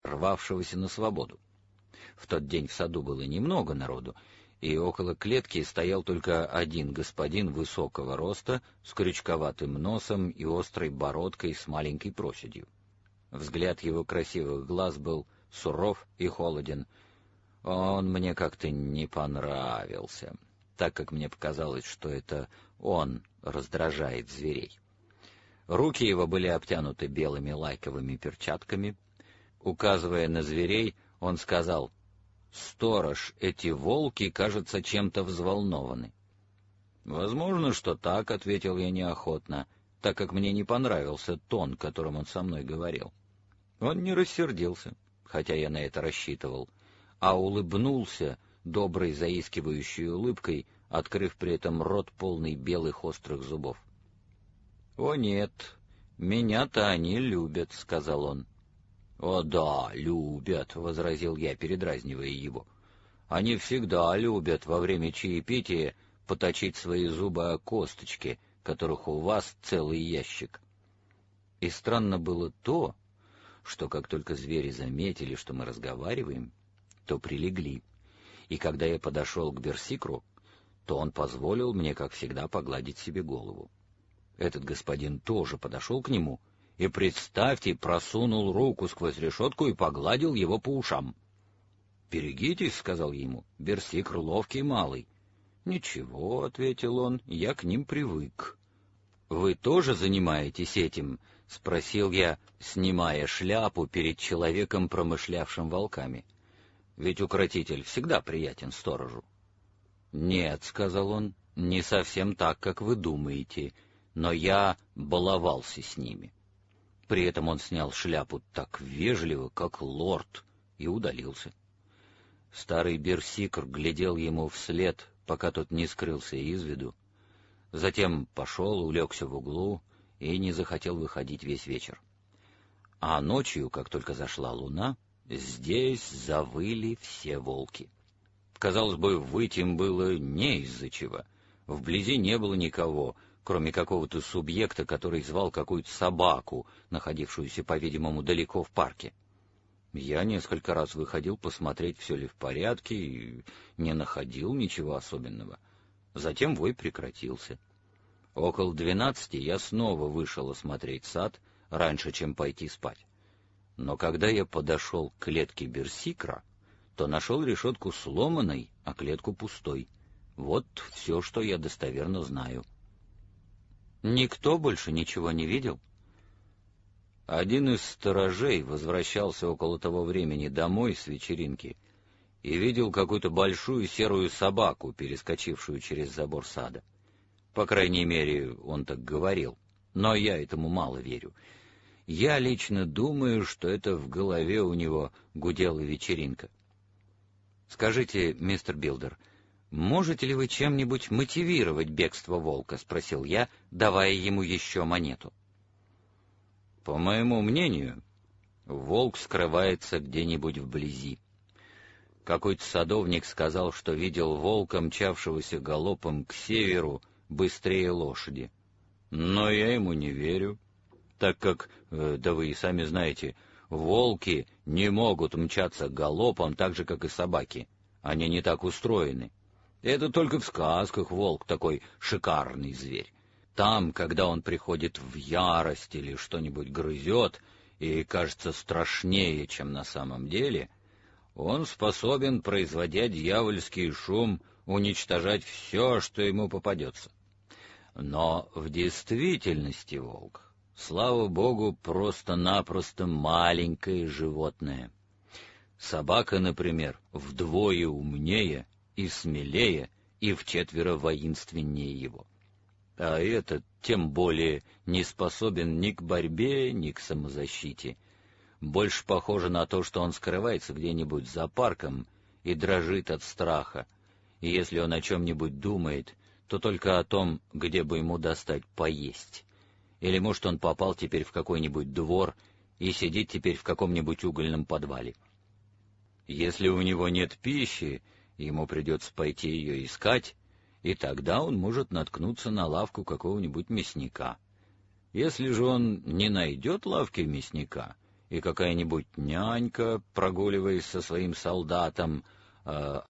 рвавшегося на свободу. В тот день в саду было немного народу, и около клетки стоял только один господин высокого роста, с крючковатым носом и острой бородкой с маленькой проседью. Взгляд его красивых глаз был суров и холоден. Он мне как-то не понравился, так как мне показалось, что это он раздражает зверей. Руки его были обтянуты белыми лайковыми перчатками. Указывая на зверей, он сказал: «Сторож, эти волки, кажется, чем-то взволнованы». «Возможно, что так», — ответил я неохотно, так как мне не понравился тон, которым он со мной говорил. Он не рассердился, хотя я на это рассчитывал, а улыбнулся доброй заискивающей улыбкой, открыв при этом рот полный белых острых зубов. «О нет, меня-то они любят», — сказал он. «О да, любят», — возразил я, передразнивая его. «Они всегда любят во время чаепития поточить свои зубы о косточки, которых у вас целый ящик». И странно было то, что как только звери заметили, что мы разговариваем, то прилегли, и когда я подошел к Берсикру, то он позволил мне, как всегда, погладить себе голову. Этот господин тоже подошел к нему и, представьте, просунул руку сквозь решетку и погладил его по ушам. «Берегитесь», — сказал ему, — «Берсикр ловкий малый». «Ничего», — ответил он, — «я к ним привык». «Вы тоже занимаетесь этим?» — спросил я, снимая шляпу перед человеком, промышлявшим волками. «Ведь укротитель всегда приятен сторожу». «Нет», — сказал он, — «не совсем так, как вы думаете, но я баловался с ними». При этом он снял шляпу так вежливо, как лорд, и удалился. Старый Берсикр глядел ему вслед, пока тот не скрылся из виду. Затем пошел, улегся в углу и не захотел выходить весь вечер. А ночью, как только зашла луна, здесь завыли все волки. Казалось бы, выть им было не из-за чего. Вблизи не было никого, кроме какого-то субъекта, который звал какую-то собаку, находившуюся, по-видимому, далеко в парке. Я несколько раз выходил посмотреть, все ли в порядке, и не находил ничего особенного. Затем вой прекратился. Около 12 я снова вышел осмотреть сад, раньше, чем пойти спать. Но когда я подошел к клетке Берсикра, то нашел решетку сломанной, а клетку пустой. Вот все, что я достоверно знаю. Никто больше ничего не видел? Один из сторожей возвращался около того времени домой с вечеринки и видел какую-то большую серую собаку, перескочившую через забор сада. По крайней мере, он так говорил, но я этому мало верю. Я лично думаю, что это в голове у него гудела вечеринка. «Скажите, мистер Билдер, можете ли вы чем-нибудь мотивировать бегство волка?» — спросил я, давая ему еще монету. «По моему мнению, волк скрывается где-нибудь вблизи. Какой-то садовник сказал, что видел волка, мчавшегося галопом к северу, быстрее лошади. Но я ему не верю, так как, да вы и сами знаете, волки не могут мчаться галопом так же, как и собаки. Они не так устроены. Это только в сказках волк такой шикарный зверь. Там, когда он приходит в ярость или что-нибудь грызет и кажется страшнее, чем на самом деле, он способен, производя дьявольский шум, уничтожать все, что ему попадется. Но в действительности волк, слава богу, просто-напросто маленькое животное. Собака, например, вдвое умнее и смелее, и вчетверо воинственнее его. А этот тем более не способен ни к борьбе, ни к самозащите. Больше похоже на то, что он скрывается где-нибудь за парком и дрожит от страха, и если он о чем-нибудь думает, то только о том, где бы ему достать поесть. Или, может, он попал теперь в какой-нибудь двор и сидит теперь в каком-нибудь угольном подвале. Если у него нет пищи, ему придется пойти ее искать, и тогда он может наткнуться на лавку какого-нибудь мясника. Если же он не найдет лавки мясника и какая-нибудь нянька, прогуливаясь со своим солдатом,